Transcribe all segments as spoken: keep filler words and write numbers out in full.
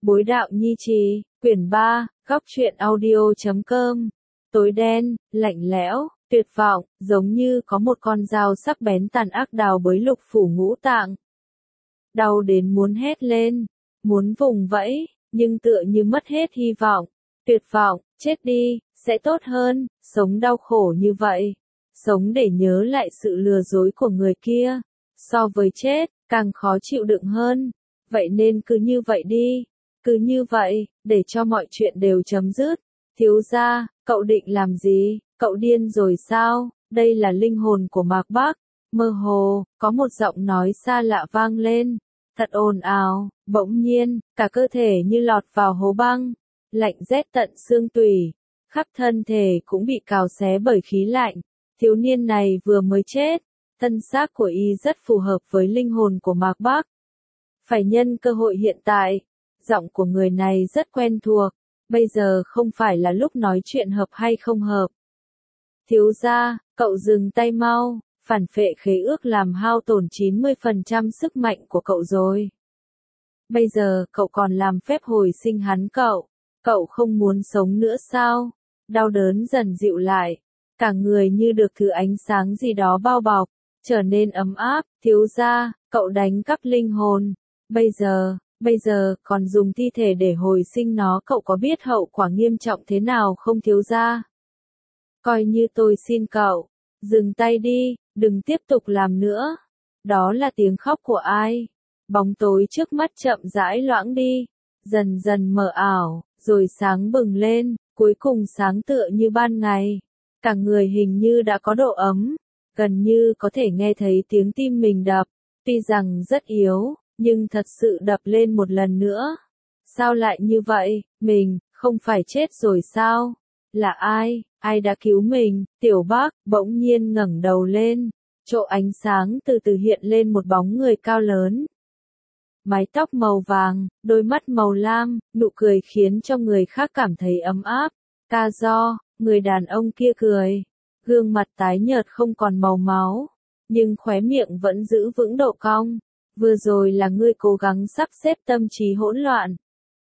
Bối đạo nhi trì, quyển ba, góc truyện audio chấm com. Tối đen, lạnh lẽo, tuyệt vọng, giống như có một con dao sắc bén tàn ác đào bới lục phủ ngũ tạng. Đau đến muốn hét lên, muốn vùng vẫy, nhưng tựa như mất hết hy vọng. Tuyệt vọng, chết đi, sẽ tốt hơn, sống đau khổ như vậy. Sống để nhớ lại sự lừa dối của người kia. So với chết, càng khó chịu đựng hơn. Vậy nên cứ như vậy đi. Cứ như vậy, để cho mọi chuyện đều chấm dứt. Thiếu gia, cậu định làm gì? Cậu điên rồi sao? Đây là linh hồn của Mạc Bắc. Mơ hồ, có một giọng nói xa lạ vang lên. Thật ồn ào, bỗng nhiên, cả cơ thể như lọt vào hố băng. Lạnh rét tận xương tủy. Khắp thân thể cũng bị cào xé bởi khí lạnh. Thiếu niên này vừa mới chết. Thân xác của y rất phù hợp với linh hồn của Mạc Bắc. Phải nhân cơ hội hiện tại. Giọng của người này rất quen thuộc, bây giờ không phải là lúc nói chuyện hợp hay không hợp. Thiếu gia, cậu dừng tay mau, phản phệ khế ước làm hao tổn chín mươi phần trăm sức mạnh của cậu rồi. Bây giờ cậu còn làm phép hồi sinh hắn cậu, cậu không muốn sống nữa sao? Đau đớn dần dịu lại, cả người như được thứ ánh sáng gì đó bao bọc, trở nên ấm áp. Thiếu gia, cậu đánh cắp linh hồn, bây giờ... Bây giờ, còn dùng thi thể để hồi sinh nó, cậu có biết hậu quả nghiêm trọng thế nào không thiếu gia? Coi như tôi xin cậu, dừng tay đi, đừng tiếp tục làm nữa. Đó là tiếng khóc của ai? Bóng tối trước mắt chậm rãi loãng đi, dần dần mờ ảo, rồi sáng bừng lên, cuối cùng sáng tựa như ban ngày. Cả người hình như đã có độ ấm, gần như có thể nghe thấy tiếng tim mình đập, tuy rằng rất yếu. Nhưng thật sự đập lên một lần nữa. Sao lại như vậy? Mình, không phải chết rồi sao? Là ai? Ai đã cứu mình? Tiểu Bác, bỗng nhiên ngẩng đầu lên. Chỗ ánh sáng từ từ hiện lên một bóng người cao lớn. Mái tóc màu vàng, đôi mắt màu lam, nụ cười khiến cho người khác cảm thấy ấm áp. Ca do, người đàn ông kia cười. Gương mặt tái nhợt không còn màu máu. Nhưng khóe miệng vẫn giữ vững độ cong. Vừa rồi là ngươi cố gắng sắp xếp tâm trí hỗn loạn.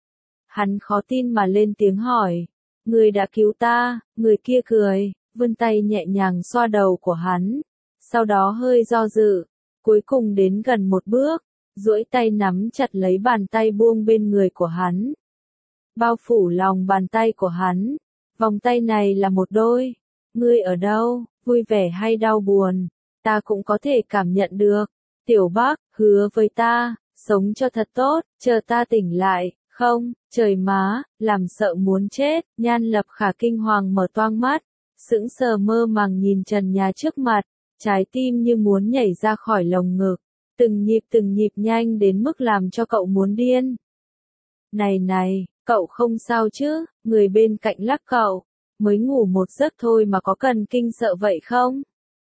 Hắn khó tin mà lên tiếng hỏi. Ngươi đã cứu ta, người kia cười, vươn tay nhẹ nhàng xoa đầu của hắn. Sau đó hơi do dự, cuối cùng đến gần một bước, duỗi tay nắm chặt lấy bàn tay buông bên người của hắn. Bao phủ lòng bàn tay của hắn, vòng tay này là một đôi. Ngươi ở đâu, vui vẻ hay đau buồn, ta cũng có thể cảm nhận được. Tiểu Bác, hứa với ta, sống cho thật tốt, chờ ta tỉnh lại, không, trời má, làm sợ muốn chết. Nhan Lập Khả kinh hoàng mở toang mắt, sững sờ mơ màng nhìn trần nhà trước mặt, trái tim như muốn nhảy ra khỏi lồng ngực, từng nhịp từng nhịp nhanh đến mức làm cho cậu muốn điên. Này này, cậu không sao chứ? Người bên cạnh lắc cậu, mới ngủ một giấc thôi mà có cần kinh sợ vậy không?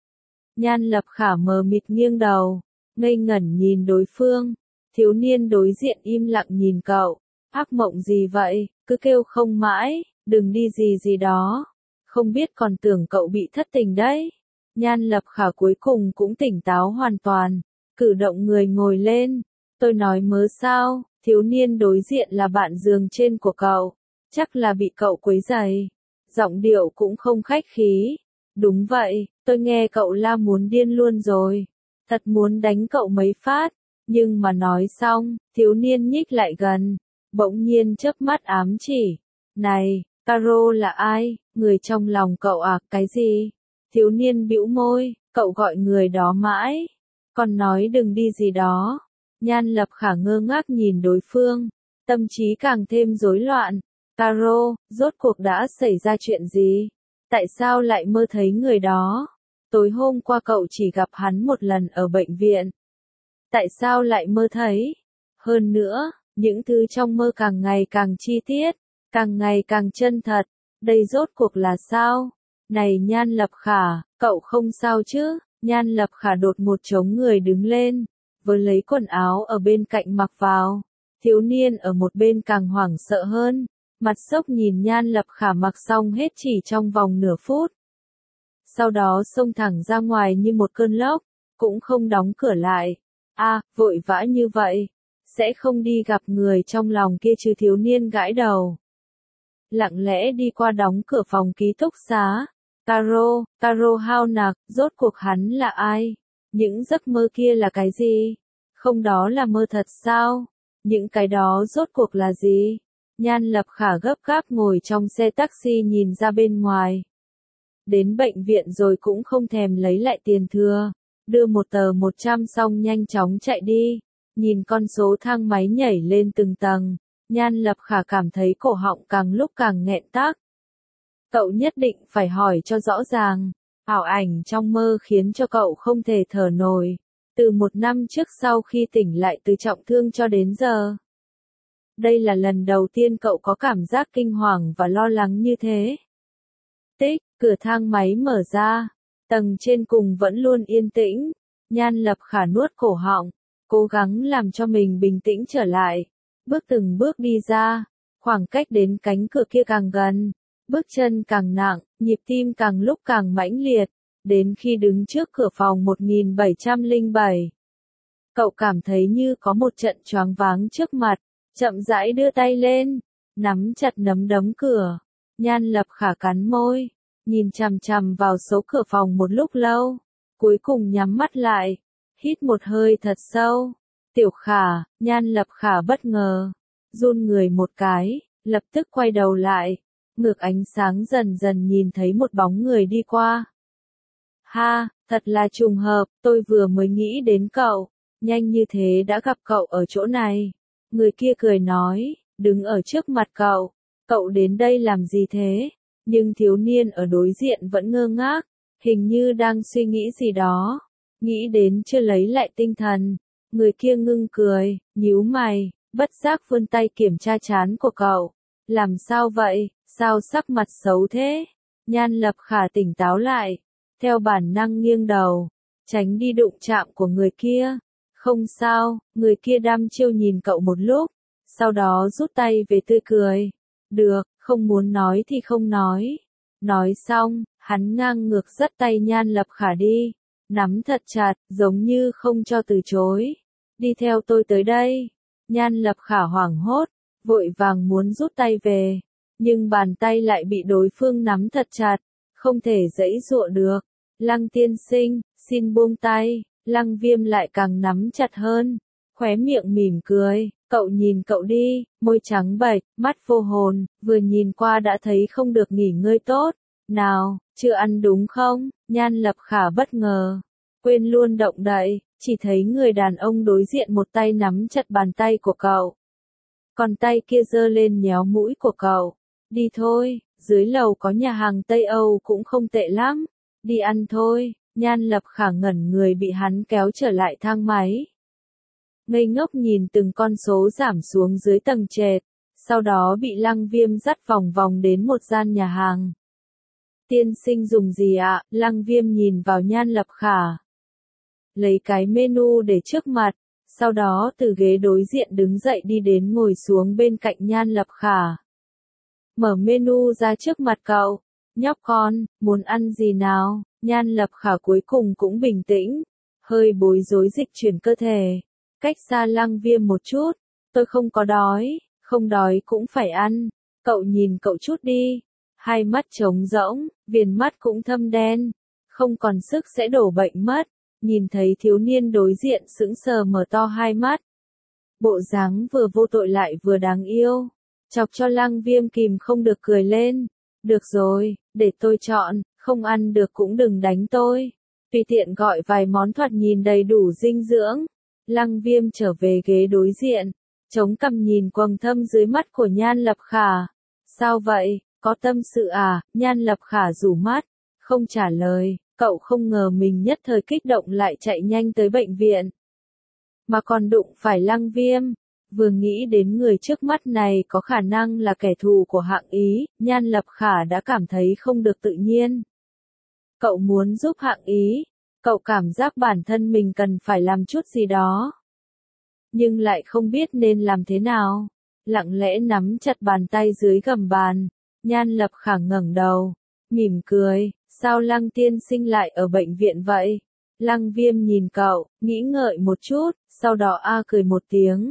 Nhan Lập Khả mờ mịt nghiêng đầu. Ngây ngẩn nhìn đối phương, thiếu niên đối diện im lặng nhìn cậu, ác mộng gì vậy, cứ kêu không mãi, đừng đi gì gì đó, không biết còn tưởng cậu bị thất tình đấy. Nhan Lập Khả cuối cùng cũng tỉnh táo hoàn toàn, cử động người ngồi lên, tôi nói mớ sao, thiếu niên đối diện là bạn giường trên của cậu, chắc là bị cậu quấy rầy, giọng điệu cũng không khách khí, đúng vậy, tôi nghe cậu la muốn điên luôn rồi. Thật muốn đánh cậu mấy phát, nhưng mà nói xong, thiếu niên nhích lại gần, bỗng nhiên chớp mắt ám chỉ. Này, Caro là ai? Người trong lòng cậu à? Cái gì? Thiếu niên bĩu môi, cậu gọi người đó mãi, còn nói đừng đi gì đó. Nhan Lập Khả ngơ ngác nhìn đối phương, tâm trí càng thêm rối loạn. Caro, rốt cuộc đã xảy ra chuyện gì? Tại sao lại mơ thấy người đó? Tối hôm qua cậu chỉ gặp hắn một lần ở bệnh viện. Tại sao lại mơ thấy? Hơn nữa, những thứ trong mơ càng ngày càng chi tiết, càng ngày càng chân thật. Đây rốt cuộc là sao? Này Nhan Lập Khả, cậu không sao chứ? Nhan Lập Khả đột một chống người đứng lên, vừa lấy quần áo ở bên cạnh mặc vào. Thiếu niên ở một bên càng hoảng sợ hơn, mặt sốc nhìn Nhan Lập Khả mặc xong hết chỉ trong vòng nửa phút. Sau đó xông thẳng ra ngoài như một cơn lốc, cũng không đóng cửa lại. A, à, vội vã như vậy. sẽ không đi gặp người trong lòng kia chứ? Thiếu niên gãi đầu. Lặng lẽ đi qua đóng cửa phòng ký túc xá. Caro, Caro hao nặc, rốt cuộc hắn là ai? Những giấc mơ kia là cái gì? Không đó là mơ thật sao? Những cái đó rốt cuộc là gì? Nhan Lập Khả gấp gáp ngồi trong xe taxi nhìn ra bên ngoài. Đến bệnh viện rồi cũng không thèm lấy lại tiền thừa. Đưa một tờ một trăm xong nhanh chóng chạy đi. Nhìn con số thang máy nhảy lên từng tầng. Nhan Lập Khả cảm thấy cổ họng càng lúc càng nghẹn tắc. Cậu nhất định phải hỏi cho rõ ràng. Ảo ảnh trong mơ khiến cho cậu không thể thở nổi. Từ một năm trước sau khi tỉnh lại từ trọng thương cho đến giờ. Đây là lần đầu tiên cậu có cảm giác kinh hoàng và lo lắng như thế. Tích, cửa thang máy mở ra. Tầng trên cùng vẫn luôn yên tĩnh. Nhan Lập Khả nuốt cổ họng. Cố gắng làm cho mình bình tĩnh trở lại. Bước từng bước đi ra. Khoảng cách đến cánh cửa kia càng gần. Bước chân càng nặng, nhịp tim càng lúc càng mãnh liệt. Đến khi đứng trước cửa phòng một nghìn bảy trăm lẻ bảy. Cậu cảm thấy như có một trận choáng váng trước mặt. Chậm rãi đưa tay lên. Nắm chặt nắm đấm cửa. Nhan Lập Khả cắn môi. Nhìn chằm chằm vào số cửa phòng một lúc lâu. Cuối cùng nhắm mắt lại. Hít một hơi thật sâu. Tiểu Khả, Nhan Lập Khả bất ngờ. Run người một cái, lập tức quay đầu lại. Ngược ánh sáng dần dần nhìn thấy một bóng người đi qua. Ha, thật là trùng hợp, tôi vừa mới nghĩ đến cậu. Nhanh như thế đã gặp cậu ở chỗ này. Người kia cười nói, đứng ở trước mặt cậu. Cậu đến đây làm gì thế? Nhưng thiếu niên ở đối diện vẫn ngơ ngác. Hình như đang suy nghĩ gì đó. Nghĩ đến chưa lấy lại tinh thần. Người kia ngưng cười, nhíu mày, bất giác vươn tay kiểm tra trán của cậu. Làm sao vậy? Sao sắc mặt xấu thế? Nhan Lập Khả tỉnh táo lại. Theo bản năng nghiêng đầu. Tránh đi đụng chạm của người kia. Không sao, người kia đăm chiêu nhìn cậu một lúc. Sau đó rút tay về tươi cười. Được, không muốn nói thì không nói. Nói xong, hắn ngang ngược dắt tay Nhan Lập Khả đi. Nắm thật chặt, giống như không cho từ chối. Đi theo tôi tới đây. Nhan Lập Khả hoảng hốt, vội vàng muốn rút tay về. Nhưng bàn tay lại bị đối phương nắm thật chặt, không thể giãy giụa được. Lăng tiên sinh, xin buông tay. Lăng Viêm lại càng nắm chặt hơn. Khóe miệng mỉm cười, cậu nhìn cậu đi, môi trắng bệch, mắt vô hồn, vừa nhìn qua đã thấy không được nghỉ ngơi tốt. Nào, chưa ăn đúng không? Nhan Lập Khả bất ngờ. Quên luôn động đậy, chỉ thấy người đàn ông đối diện một tay nắm chặt bàn tay của cậu. Còn tay kia giơ lên nhéo mũi của cậu. Đi thôi, dưới lầu có nhà hàng Tây Âu cũng không tệ lắm. Đi ăn thôi. Nhan Lập Khả ngẩn người bị hắn kéo trở lại thang máy. Ngây ngốc nhìn từng con số giảm xuống dưới tầng trệt. Sau đó bị Lăng Viêm dắt vòng vòng đến một gian nhà hàng. Tiên sinh dùng gì ạ? Lăng Viêm nhìn vào Nhan Lập Khả. Lấy cái menu để trước mặt. Sau đó từ ghế đối diện đứng dậy đi đến ngồi xuống bên cạnh Nhan Lập Khả. Mở menu ra trước mặt cậu. Nhóc con, muốn ăn gì nào? Nhan Lập Khả cuối cùng cũng bình tĩnh. Hơi bối rối dịch chuyển cơ thể. Cách xa Lăng Viêm một chút. Tôi không có đói. Không đói cũng phải ăn. Cậu nhìn cậu chút đi. Hai mắt trống rỗng, viền mắt cũng thâm đen. Không còn sức sẽ đổ bệnh mất. Nhìn thấy thiếu niên đối diện sững sờ mở to hai mắt. Bộ dáng vừa vô tội lại vừa đáng yêu. Chọc cho Lăng Viêm kìm không được cười lên. Được rồi, để tôi chọn, không ăn được cũng đừng đánh tôi. Tùy tiện gọi vài món thoạt nhìn đầy đủ dinh dưỡng. Lăng Viêm trở về ghế đối diện. Chống cằm nhìn quầng thâm dưới mắt của Nhan Lập Khả. Sao vậy, có tâm sự à? Nhan Lập Khả rủ mắt. Không trả lời. Cậu không ngờ mình nhất thời kích động lại chạy nhanh tới bệnh viện. Mà còn đụng phải Lăng Viêm. Vừa nghĩ đến người trước mắt này có khả năng là kẻ thù của Hạng Ý, Nhan Lập Khả đã cảm thấy không được tự nhiên. Cậu muốn giúp Hạng Ý. Cậu cảm giác bản thân mình cần phải làm chút gì đó. Nhưng lại không biết nên làm thế nào. Lặng lẽ nắm chặt bàn tay dưới gầm bàn. Nhan Lập Khả ngẩng đầu. Mỉm cười. Sao Lăng tiên sinh lại ở bệnh viện vậy? Lăng Viêm nhìn cậu, nghĩ ngợi một chút, sau đó a cười một tiếng.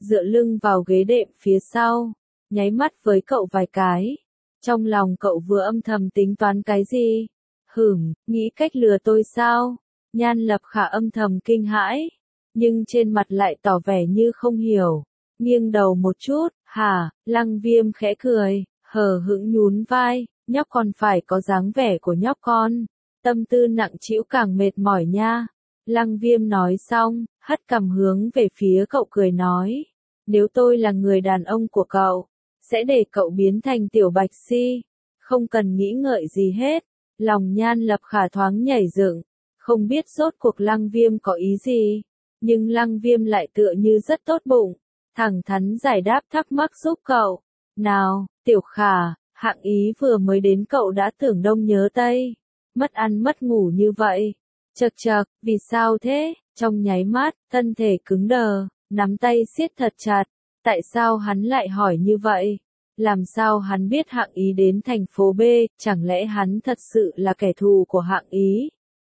dựa lưng vào ghế đệm phía sau, nháy mắt với cậu vài cái. Trong lòng cậu vừa âm thầm tính toán cái gì? Hửm, nghĩ cách lừa tôi sao? Nhan Lập Khả âm thầm kinh hãi, nhưng trên mặt lại tỏ vẻ như không hiểu. Nghiêng đầu một chút, hả, Lăng Viêm khẽ cười, hờ hững nhún vai, nhóc con phải có dáng vẻ của nhóc con. Tâm tư nặng trĩu càng mệt mỏi nha. Lăng Viêm nói xong, hất cằm hướng về phía cậu cười nói. Nếu tôi là người đàn ông của cậu, sẽ để cậu biến thành tiểu bạch si. Không cần nghĩ ngợi gì hết. Lòng Nhan Lập Khả thoáng nhảy dựng, không biết rốt cuộc Lăng Viêm có ý gì. Nhưng Lăng Viêm lại tựa như rất tốt bụng, thẳng thắn giải đáp thắc mắc giúp cậu. Nào, Tiểu Khả, Hạng Ý vừa mới đến cậu đã tưởng đông nhớ tây. Mất ăn mất ngủ như vậy. Chậc chậc, vì sao thế? Trong nháy mắt, thân thể cứng đờ, nắm tay siết thật chặt. Tại sao hắn lại hỏi như vậy? Làm sao hắn biết Hạng Ý đến thành phố B, chẳng lẽ hắn thật sự là kẻ thù của Hạng Ý?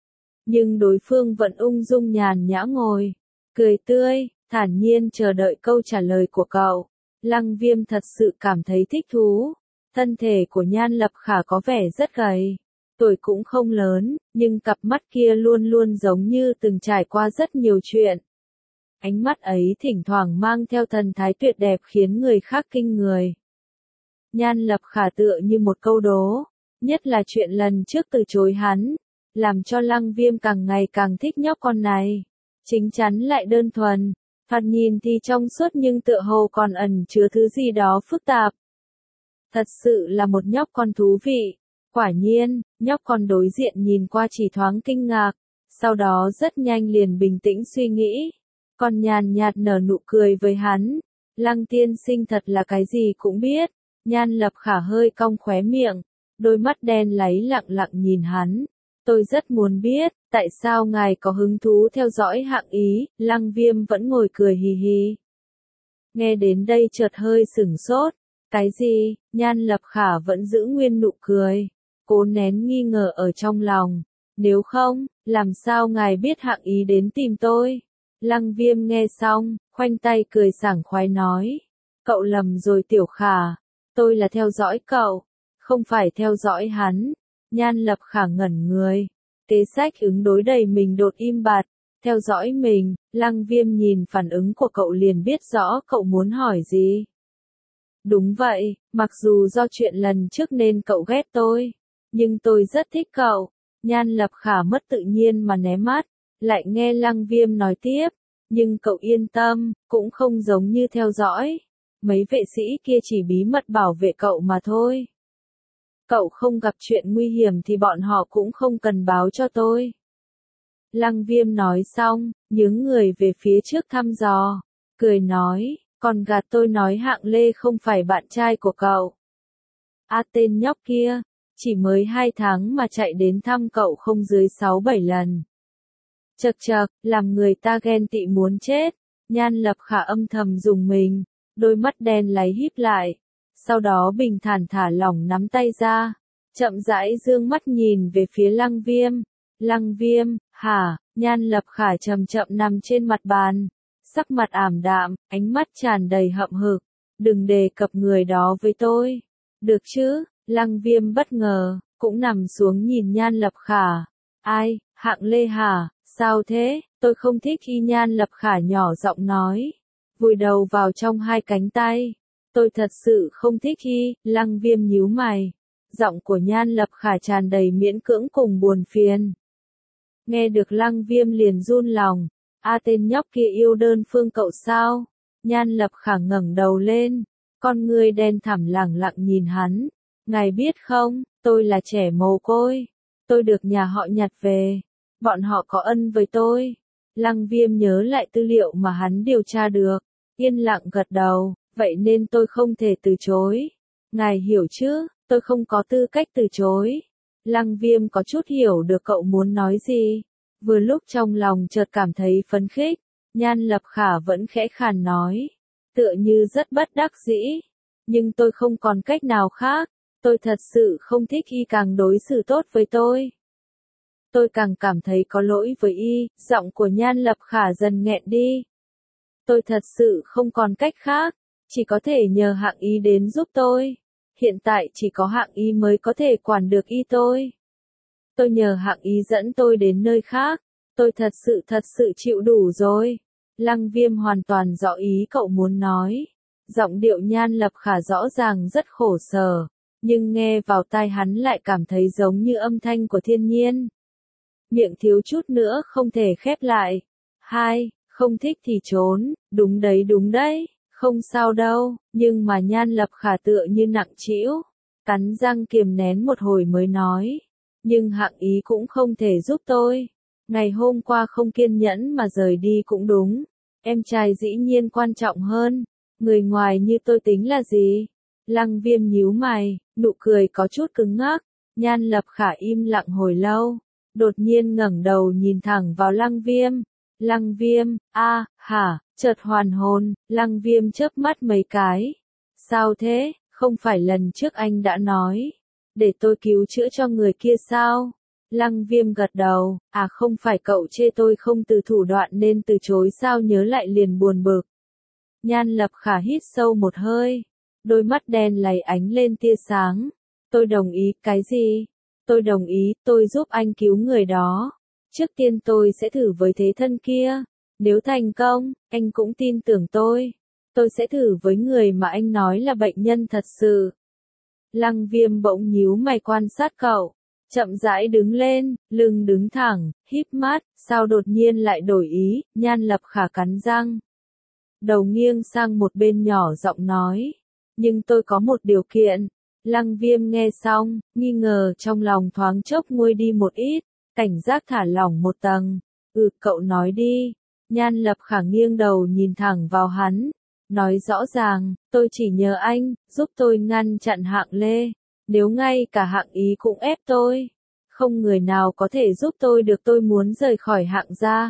Nhưng đối phương vẫn ung dung nhàn nhã ngồi, cười tươi, thản nhiên chờ đợi câu trả lời của cậu. Lăng Viêm thật sự cảm thấy thích thú. Thân thể của Nhan Lập Khả có vẻ rất gầy, tuổi cũng không lớn, nhưng cặp mắt kia luôn luôn giống như từng trải qua rất nhiều chuyện. Ánh mắt ấy thỉnh thoảng mang theo thần thái tuyệt đẹp khiến người khác kinh người. Nhan Lập Khả tựa như một câu đố, nhất là chuyện lần trước từ chối hắn, làm cho Lăng Viêm càng ngày càng thích nhóc con này. Chính chắn lại đơn thuần, thoạt nhìn thì trong suốt nhưng tựa hồ còn ẩn chứa thứ gì đó phức tạp. Thật sự là một nhóc con thú vị. Quả nhiên, nhóc con đối diện nhìn qua chỉ thoáng kinh ngạc, sau đó rất nhanh liền bình tĩnh suy nghĩ. Còn nhàn nhạt nở nụ cười với hắn. Lăng tiên sinh thật là cái gì cũng biết. Nhan Lập Khả hơi cong khóe miệng, đôi mắt đen láy lặng lặng nhìn hắn. Tôi rất muốn biết, tại sao ngài có hứng thú theo dõi Hạng Ý. Lăng Viêm vẫn ngồi cười hì hì. Nghe đến đây chợt hơi sửng sốt. Cái gì? Nhan Lập Khả vẫn giữ nguyên nụ cười, cố nén nghi ngờ ở trong lòng. Nếu không, làm sao ngài biết Hạng Ý đến tìm tôi? Lăng Viêm nghe xong, khoanh tay cười sảng khoái nói. Cậu lầm rồi Tiểu Khả, tôi là theo dõi cậu, không phải theo dõi hắn. Nhan Lập Khả ngẩn người, kế sách ứng đối đầy mình đột im bặt. Theo dõi mình. Lăng Viêm nhìn phản ứng của cậu liền biết rõ cậu muốn hỏi gì. Đúng vậy, mặc dù do chuyện lần trước nên cậu ghét tôi, nhưng tôi rất thích cậu. Nhan Lập Khả mất tự nhiên mà né mắt, lại nghe Lăng Viêm nói tiếp. Nhưng cậu yên tâm, cũng không giống như theo dõi. Mấy vệ sĩ kia chỉ bí mật bảo vệ cậu mà thôi. Cậu không gặp chuyện nguy hiểm thì bọn họ cũng không cần báo cho tôi. Lăng Viêm nói xong, nhướng người về phía trước thăm dò, cười nói, còn gạt tôi nói Hạng Lê không phải bạn trai của cậu. À tên nhóc kia, chỉ mới hai tháng mà chạy đến thăm cậu không dưới sáu bảy lần. Chậc chậc, làm người ta ghen tị muốn chết. Nhan Lập Khả âm thầm dùng mình, đôi mắt đen láy híp lại, sau đó bình thản thả lỏng nắm tay ra, chậm rãi dương mắt nhìn về phía Lăng Viêm. Lăng Viêm, hả? Nhan Lập Khả chậm chậm nằm trên mặt bàn, sắc mặt ảm đạm, ánh mắt tràn đầy hậm hực. Đừng đề cập người đó với tôi. Được chứ? Lăng Viêm bất ngờ, cũng nằm xuống nhìn Nhan Lập Khả. Ai? Hạng Lê hả? Sao thế? Tôi không thích khi Nhan Lập Khả nhỏ giọng nói, vùi đầu vào trong hai cánh tay. Tôi thật sự không thích khi. Lăng Viêm nhíu mày. Giọng của Nhan Lập Khả tràn đầy miễn cưỡng cùng buồn phiền. Nghe được Lăng Viêm liền run lòng. A tên nhóc kia yêu đơn phương cậu sao? Nhan Lập Khả ngẩng đầu lên, con ngươi đen thẳm lẳng lặng nhìn hắn. Ngài biết không, tôi là trẻ mồ côi. Tôi được nhà họ nhặt về. Bọn họ có ân với tôi. Lăng Viêm nhớ lại tư liệu mà hắn điều tra được, yên lặng gật đầu, vậy nên tôi không thể từ chối. Ngài hiểu chứ, tôi không có tư cách từ chối. Lăng Viêm có chút hiểu được cậu muốn nói gì. Vừa lúc trong lòng chợt cảm thấy phấn khích, Nhan Lập Khả vẫn khẽ khàn nói, tựa như rất bất đắc dĩ. Nhưng tôi không còn cách nào khác, tôi thật sự không thích y càng đối xử tốt với tôi. Tôi càng cảm thấy có lỗi với y. Giọng của Nhan Lập Khả dần nghẹn đi. Tôi thật sự không còn cách khác, chỉ có thể nhờ Hạng Y đến giúp tôi. Hiện tại chỉ có Hạng Y mới có thể quản được Y tôi. Tôi nhờ Hạng Y dẫn tôi đến nơi khác, tôi thật sự thật sự chịu đủ rồi. Lăng Viêm hoàn toàn rõ ý cậu muốn nói. Giọng điệu Nhan Lập Khả rõ ràng rất khổ sở, nhưng nghe vào tai hắn lại cảm thấy giống như âm thanh của thiên nhiên. Miệng thiếu chút nữa không thể khép lại. Hai, không thích thì trốn, đúng đấy đúng đấy, không sao đâu, nhưng mà Nhan Lập Khả tựa như nặng trĩu, cắn răng kiềm nén một hồi mới nói. Nhưng Hạng Y cũng không thể giúp tôi. Ngày hôm qua không kiên nhẫn mà rời đi cũng đúng. Em trai dĩ nhiên quan trọng hơn. Người ngoài như tôi tính là gì? Lăng Viêm nhíu mày, nụ cười có chút cứng ngắc. Nhan Lập Khả im lặng hồi lâu, đột nhiên ngẩng đầu nhìn thẳng vào Lăng Viêm. Lăng Viêm, a, hả, chợt hoàn hồn, Lăng Viêm chớp mắt mấy cái. Sao thế, không phải lần trước anh đã nói, để tôi cứu chữa cho người kia sao? Lăng Viêm gật đầu, à không phải cậu chê tôi không từ thủ đoạn nên từ chối sao, nhớ lại liền buồn bực. Nhan Lập Khả hít sâu một hơi, đôi mắt đen lầy ánh lên tia sáng. Tôi đồng ý, cái gì? Tôi đồng ý, tôi giúp anh cứu người đó. Trước tiên tôi sẽ thử với thế thân kia. Nếu thành công, anh cũng tin tưởng tôi. Tôi sẽ thử với người mà anh nói là bệnh nhân thật sự. Lăng Viêm bỗng nhíu mày quan sát cậu, chậm rãi đứng lên, lưng đứng thẳng, híp mắt, sao đột nhiên lại đổi ý? Nhan Lập Khả cắn răng, đầu nghiêng sang một bên nhỏ giọng nói, nhưng tôi có một điều kiện. Lăng Viêm nghe xong, nghi ngờ trong lòng thoáng chốc nguôi đi một ít, cảnh giác thả lỏng một tầng. Ừ, cậu nói đi. Nhan Lập Khả nghiêng đầu nhìn thẳng vào hắn, nói rõ ràng, tôi chỉ nhờ anh, giúp tôi ngăn chặn Hạng Lê. Nếu ngay cả Hạng Ý cũng ép tôi, không người nào có thể giúp tôi được, tôi muốn rời khỏi Hạng gia.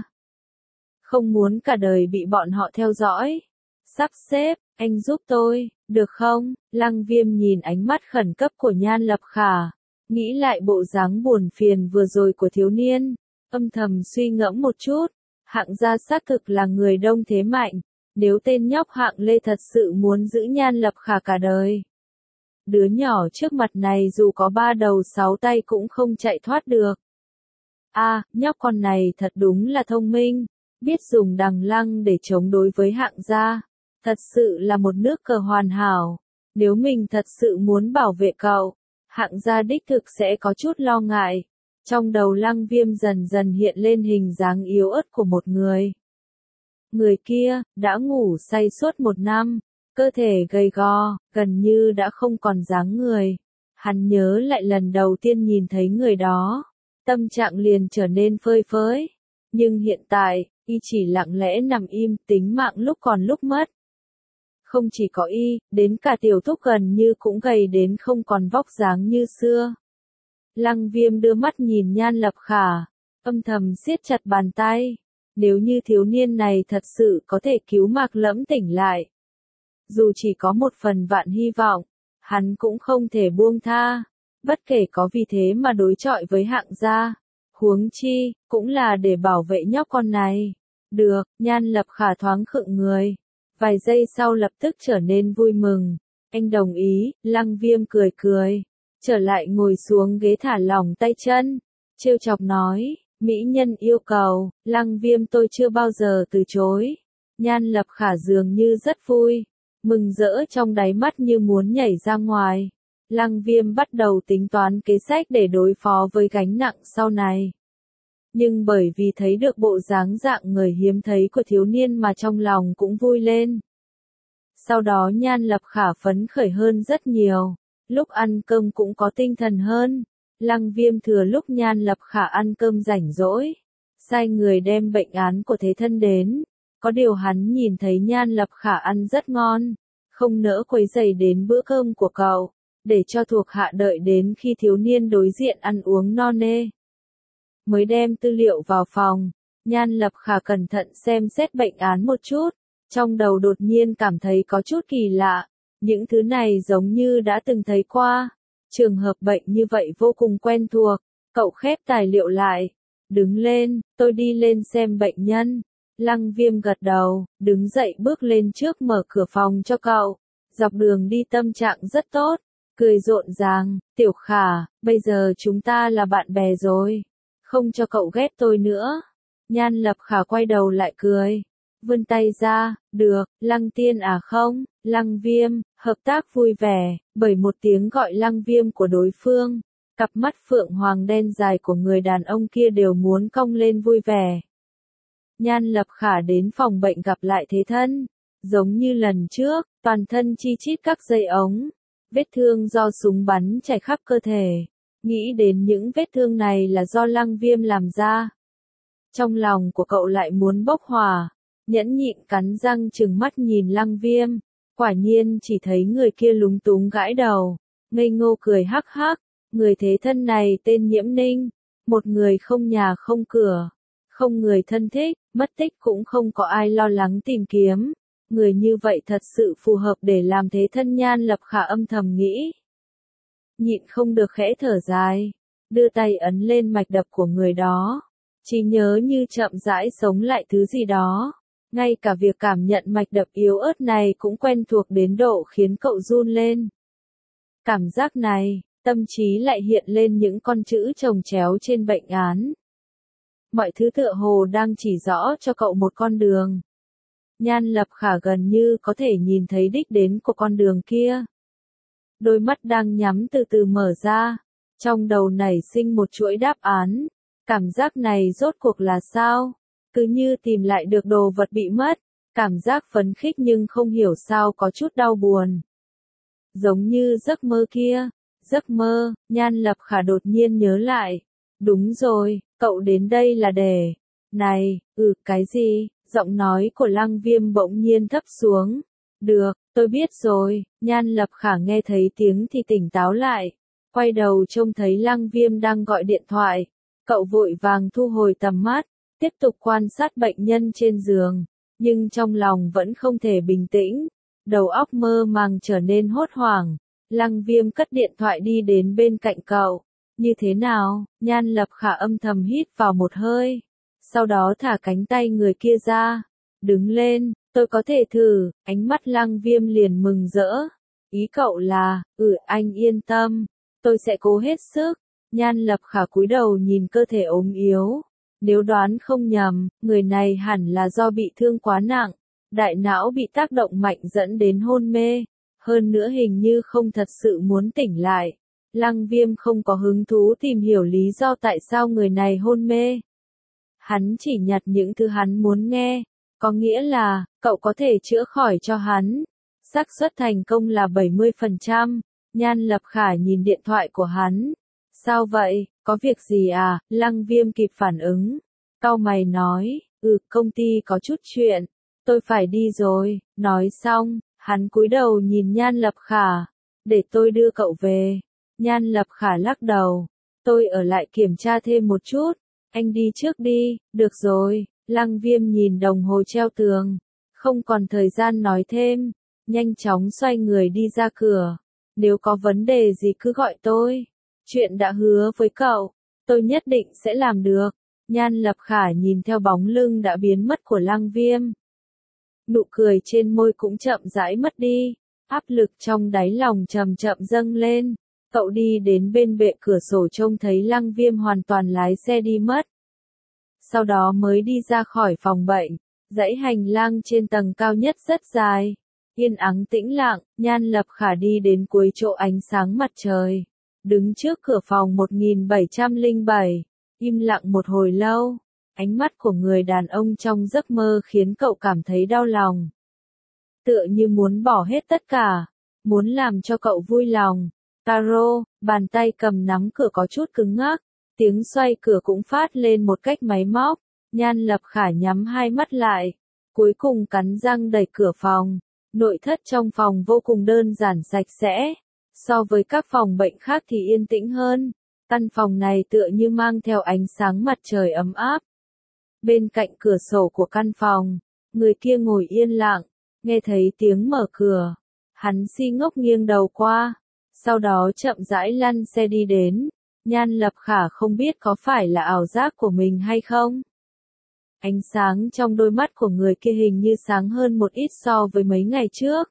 Không muốn cả đời bị bọn họ theo dõi. Sắp xếp, anh giúp tôi, được không? Lăng Viêm nhìn ánh mắt khẩn cấp của Nhan Lập Khả, nghĩ lại bộ dáng buồn phiền vừa rồi của thiếu niên, âm thầm suy ngẫm một chút. Hạng gia xác thực là người đông thế mạnh, nếu tên nhóc Hạng Lê thật sự muốn giữ Nhan Lập Khả cả đời, đứa nhỏ trước mặt này dù có ba đầu sáu tay cũng không chạy thoát được. A, à, nhóc con này thật đúng là thông minh, biết dùng đằng lăng để chống đối với Hạng gia, thật sự là một nước cờ hoàn hảo. Nếu mình thật sự muốn bảo vệ cậu, Hạng gia đích thực sẽ có chút lo ngại. Trong đầu Lăng Viêm dần dần hiện lên hình dáng yếu ớt của một người. Người kia, đã ngủ say suốt một năm, cơ thể gầy gò, gần như đã không còn dáng người. Hắn nhớ lại lần đầu tiên nhìn thấy người đó, tâm trạng liền trở nên phơi phới. Nhưng hiện tại, y chỉ lặng lẽ nằm im, tính mạng lúc còn lúc mất. Không chỉ có y, đến cả Tiểu Thúc gần như cũng gầy đến không còn vóc dáng như xưa. Lăng Viêm đưa mắt nhìn Nhan Lập Khả, âm thầm siết chặt bàn tay. Nếu như thiếu niên này thật sự có thể cứu Mạc Lẫm tỉnh lại, dù chỉ có một phần vạn hy vọng, hắn cũng không thể buông tha, bất kể có vì thế mà đối chọi với Hạng gia. Huống chi, cũng là để bảo vệ nhóc con này. Được, Nhan Lập Khả thoáng khựng người, vài giây sau lập tức trở nên vui mừng. Anh đồng ý. Lăng Viêm cười cười, trở lại ngồi xuống ghế thả lỏng tay chân, trêu chọc nói, mỹ nhân yêu cầu, Lăng Viêm tôi chưa bao giờ từ chối. Nhan Lập Khả dường như rất vui, mừng rỡ trong đáy mắt như muốn nhảy ra ngoài. Lăng Viêm bắt đầu tính toán kế sách để đối phó với gánh nặng sau này. Nhưng bởi vì thấy được bộ dáng dạng người hiếm thấy của thiếu niên mà trong lòng cũng vui lên. Sau đó Nhan Lập Khả phấn khởi hơn rất nhiều, lúc ăn cơm cũng có tinh thần hơn. Lăng Viêm thừa lúc Nhan Lập Khả ăn cơm rảnh rỗi, sai người đem bệnh án của thế thân đến. Có điều hắn nhìn thấy Nhan Lập Khả ăn rất ngon, không nỡ quấy rầy đến bữa cơm của cậu, để cho thuộc hạ đợi đến khi thiếu niên đối diện ăn uống no nê, mới đem tư liệu vào phòng. Nhan Lập Khả cẩn thận xem xét bệnh án một chút, trong đầu đột nhiên cảm thấy có chút kỳ lạ, những thứ này giống như đã từng thấy qua, trường hợp bệnh như vậy vô cùng quen thuộc. Cậu khép tài liệu lại, đứng lên, tôi đi lên xem bệnh nhân. Lăng Viêm gật đầu, đứng dậy bước lên trước mở cửa phòng cho cậu. Dọc đường đi tâm trạng rất tốt, cười rộn ràng, Tiểu Khả, bây giờ chúng ta là bạn bè rồi. Không cho cậu ghét tôi nữa. Nhan Lập Khả quay đầu lại cười. Vươn tay ra, được, Lăng Tiên à không, Lăng Viêm, hợp tác vui vẻ, bởi một tiếng gọi Lăng Viêm của đối phương. Cặp mắt phượng hoàng đen dài của người đàn ông kia đều muốn cong lên vui vẻ. Nhan Lập Khả đến phòng bệnh gặp lại thế thân. Giống như lần trước, toàn thân chi chít các dây ống. Vết thương do súng bắn chảy khắp cơ thể. Nghĩ đến những vết thương này là do Lăng Viêm làm ra. Trong lòng của cậu lại muốn bốc hỏa. Nhẫn nhịn cắn răng trừng mắt nhìn Lăng Viêm. Quả nhiên chỉ thấy người kia lúng túng gãi đầu. Ngây ngô cười hắc hắc. Người thế thân này tên Nhiễm Ninh. Một người không nhà không cửa. Không người thân thích, mất tích cũng không có ai lo lắng tìm kiếm. Người như vậy thật sự phù hợp để làm thế thân. Nhan Lập Khả âm thầm nghĩ. Nhịn không được khẽ thở dài. Đưa tay ấn lên mạch đập của người đó. Chỉ nhớ như chậm rãi sống lại thứ gì đó. Ngay cả việc cảm nhận mạch đập yếu ớt này cũng quen thuộc đến độ khiến cậu run lên. Cảm giác này, tâm trí lại hiện lên những con chữ chồng chéo trên bệnh án. Mọi thứ tựa hồ đang chỉ rõ cho cậu một con đường. Nhan Lập Khả gần như có thể nhìn thấy đích đến của con đường kia. Đôi mắt đang nhắm từ từ mở ra. Trong đầu nảy sinh một chuỗi đáp án. Cảm giác này rốt cuộc là sao? Cứ như tìm lại được đồ vật bị mất. Cảm giác phấn khích nhưng không hiểu sao có chút đau buồn. Giống như giấc mơ kia. Giấc mơ, Nhan Lập Khả đột nhiên nhớ lại. Đúng rồi, cậu đến đây là để... Này, ừ, cái gì? Giọng nói của Lăng Viêm bỗng nhiên thấp xuống. Được, tôi biết rồi. Nhan Lập Khả nghe thấy tiếng thì tỉnh táo lại. Quay đầu trông thấy Lăng Viêm đang gọi điện thoại. Cậu vội vàng thu hồi tầm mắt, tiếp tục quan sát bệnh nhân trên giường. Nhưng trong lòng vẫn không thể bình tĩnh. Đầu óc mơ màng trở nên hốt hoảng. Lăng Viêm cất điện thoại đi đến bên cạnh cậu. Như thế nào? Nhan Lập Khả âm thầm hít vào một hơi. Sau đó thả cánh tay người kia ra. Đứng lên, tôi có thể thử. Ánh mắt Lăng Viêm liền mừng rỡ. Ý cậu là, ừ anh yên tâm. Tôi sẽ cố hết sức. Nhan Lập Khả cúi đầu nhìn cơ thể ốm yếu. Nếu đoán không nhầm, người này hẳn là do bị thương quá nặng. Đại não bị tác động mạnh dẫn đến hôn mê. Hơn nữa hình như không thật sự muốn tỉnh lại. Lăng Viêm không có hứng thú tìm hiểu lý do tại sao người này hôn mê. Hắn chỉ nhặt những thứ hắn muốn nghe. Có nghĩa là, cậu có thể chữa khỏi cho hắn. Xác suất thành công là bảy mươi phần trăm. Nhan Lập Khả nhìn điện thoại của hắn. Sao vậy, có việc gì à? Lăng Viêm kịp phản ứng. Cau mày nói, ừ, công ty có chút chuyện. Tôi phải đi rồi. Nói xong, hắn cúi đầu nhìn Nhan Lập Khả. Để tôi đưa cậu về. Nhan Lập Khả lắc đầu. Tôi ở lại kiểm tra thêm một chút. Anh đi trước đi, được rồi. Lăng Viêm nhìn đồng hồ treo tường. Không còn thời gian nói thêm. Nhanh chóng xoay người đi ra cửa. Nếu có vấn đề gì cứ gọi tôi. Chuyện đã hứa với cậu. Tôi nhất định sẽ làm được. Nhan Lập Khả nhìn theo bóng lưng đã biến mất của Lăng Viêm. Nụ cười trên môi cũng chậm rãi mất đi. Áp lực trong đáy lòng chậm chậm dâng lên. Cậu đi đến bên bệ cửa sổ trông thấy Lăng Viêm hoàn toàn lái xe đi mất. Sau đó mới đi ra khỏi phòng bệnh. Dãy hành lang trên tầng cao nhất rất dài. Yên ắng tĩnh lặng, Nhan Lập Khả đi đến cuối chỗ ánh sáng mặt trời. Đứng trước cửa phòng một nghìn bảy trăm lẻ bảy. Im lặng một hồi lâu. Ánh mắt của người đàn ông trong giấc mơ khiến cậu cảm thấy đau lòng. Tựa như muốn bỏ hết tất cả. Muốn làm cho cậu vui lòng. Caro, bàn tay cầm nắm cửa có chút cứng ngắc. Tiếng xoay cửa cũng phát lên một cách máy móc. Nhan Lập Khả nhắm hai mắt lại. Cuối cùng cắn răng đẩy cửa phòng. Nội thất trong phòng vô cùng đơn giản sạch sẽ. So với các phòng bệnh khác thì yên tĩnh hơn. Căn phòng này tựa như mang theo ánh sáng mặt trời ấm áp. Bên cạnh cửa sổ của căn phòng, người kia ngồi yên lặng, nghe thấy tiếng mở cửa. Hắn si ngốc nghiêng đầu qua, sau đó chậm rãi lăn xe đi đến. Nhan Lập Khả không biết có phải là ảo giác của mình hay không. Ánh sáng trong đôi mắt của người kia hình như sáng hơn một ít so với mấy ngày trước.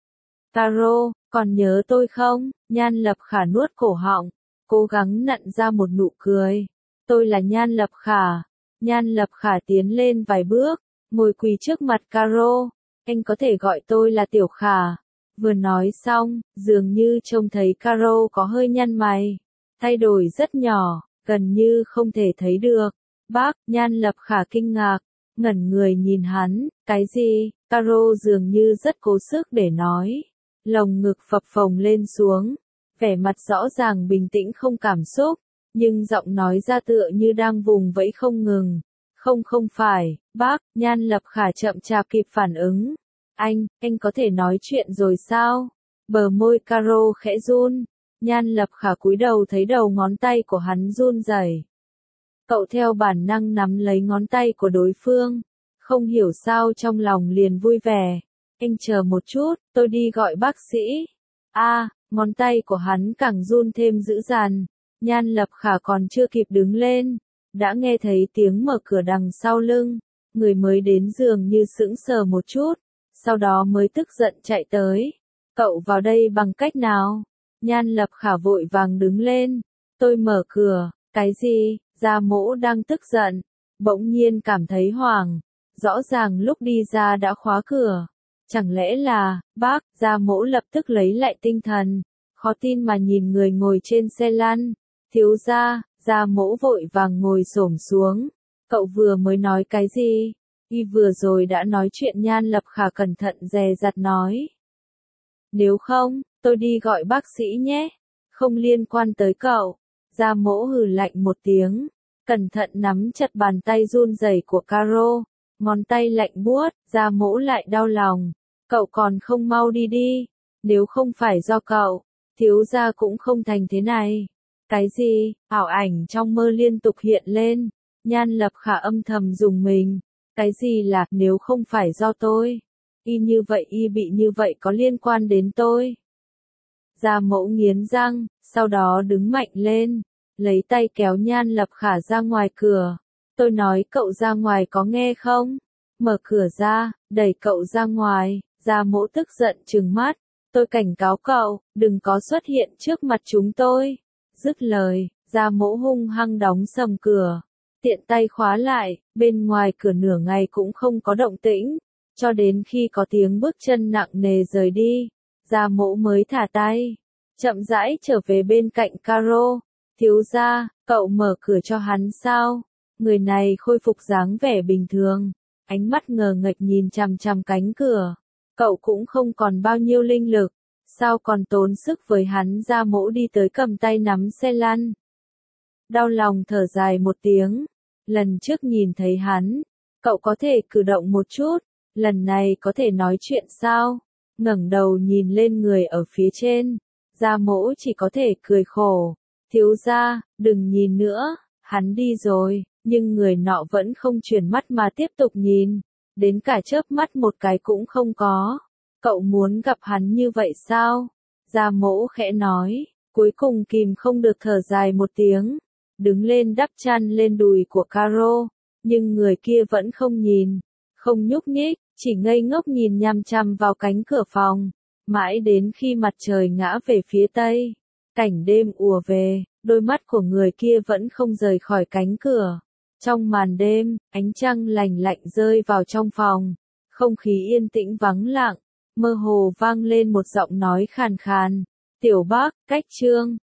Caro, còn nhớ tôi không? Nhan Lập Khả nuốt cổ họng, cố gắng nặn ra một nụ cười. Tôi là Nhan Lập Khả. Nhan Lập Khả tiến lên vài bước, ngồi quỳ trước mặt Caro. Anh có thể gọi tôi là Tiểu Khả. Vừa nói xong, dường như trông thấy Caro có hơi nhăn mày. Thay đổi rất nhỏ, gần như không thể thấy được. Bác, Nhan Lập Khả kinh ngạc, ngẩn người nhìn hắn, cái gì? Caro dường như rất cố sức để nói. Lồng ngực phập phồng lên xuống, vẻ mặt rõ ràng bình tĩnh không cảm xúc, nhưng giọng nói ra tựa như đang vùng vẫy không ngừng. Không không phải, bác, Nhan Lập Khả chậm chạp kịp phản ứng. Anh, anh có thể nói chuyện rồi sao? Bờ môi Caro khẽ run, Nhan Lập Khả cúi đầu thấy đầu ngón tay của hắn run rẩy. Cậu theo bản năng nắm lấy ngón tay của đối phương, không hiểu sao trong lòng liền vui vẻ. Anh chờ một chút, tôi đi gọi bác sĩ. A, à, ngón tay của hắn càng run thêm dữ dằn. Nhan Lập Khả còn chưa kịp đứng lên, đã nghe thấy tiếng mở cửa đằng sau lưng. Người mới đến dường như sững sờ một chút, sau đó mới tức giận chạy tới. Cậu vào đây bằng cách nào? Nhan Lập Khả vội vàng đứng lên. Tôi mở cửa. Cái gì? Gia Mỗ đang tức giận, bỗng nhiên cảm thấy hoảng. Rõ ràng lúc đi ra đã khóa cửa. Chẳng lẽ là, bác? Gia Mỗ lập tức lấy lại tinh thần, khó tin mà nhìn người ngồi trên xe lăn. Thiếu gia. Gia Mỗ vội vàng ngồi xổm xuống. Cậu vừa mới nói cái gì? Y vừa rồi đã nói chuyện. Nhan Lập Khả cẩn thận dè dặt nói. Nếu không, tôi đi gọi bác sĩ nhé. Không liên quan tới cậu. Gia Mỗ hừ lạnh một tiếng, cẩn thận nắm chặt bàn tay run rẩy của Caro, ngón tay lạnh buốt. Gia Mỗ lại đau lòng. Cậu còn không mau đi đi, nếu không phải do cậu, thiếu gia cũng không thành thế này. Cái gì? Ảo ảnh trong mơ liên tục hiện lên. Nhan Lập Khả âm thầm dùng mình. Cái gì là, nếu không phải do tôi? Y như vậy y bị như vậy có liên quan đến tôi? Gia Mỗ nghiến răng, sau đó đứng mạnh lên, lấy tay kéo Nhan Lập Khả ra ngoài cửa. Tôi nói cậu ra ngoài có nghe không? Mở cửa ra, đẩy cậu ra ngoài. Gia Mỗ tức giận trừng mắt. Tôi cảnh cáo cậu, đừng có xuất hiện trước mặt chúng tôi. Dứt lời, Gia Mỗ hung hăng đóng sầm cửa, tiện tay khóa lại. Bên ngoài cửa nửa ngày cũng không có động tĩnh, cho đến khi có tiếng bước chân nặng nề rời đi, Gia Mỗ mới thả tay, chậm rãi trở về bên cạnh Caro. Thiếu gia, cậu mở cửa cho hắn sao? Người này khôi phục dáng vẻ bình thường, ánh mắt ngờ nghệch nhìn chằm chằm cánh cửa. Cậu cũng không còn bao nhiêu linh lực, sao còn tốn sức với hắn? Gia Mỗ đi tới cầm tay nắm xe lăn. Đau lòng thở dài một tiếng, lần trước nhìn thấy hắn, cậu có thể cử động một chút, lần này có thể nói chuyện sao? Ngẩng đầu nhìn lên người ở phía trên, Gia Mỗ chỉ có thể cười khổ. Thiếu gia, đừng nhìn nữa, hắn đi rồi, nhưng người nọ vẫn không chuyển mắt mà tiếp tục nhìn, đến cả chớp mắt một cái cũng không có. Cậu muốn gặp hắn như vậy sao? Gia Mỗ khẽ nói, cuối cùng kìm không được thở dài một tiếng, đứng lên đắp chăn lên đùi của Caro, nhưng người kia vẫn không nhìn, không nhúc nhích, chỉ ngây ngốc nhìn nhằm chằm vào cánh cửa phòng, mãi đến khi mặt trời ngã về phía tây, cảnh đêm ùa về, đôi mắt của người kia vẫn không rời khỏi cánh cửa. Trong màn đêm, ánh trăng lành lạnh rơi vào trong phòng, không khí yên tĩnh vắng lặng, mơ hồ vang lên một giọng nói khàn khàn. Tiểu Bác, cách chương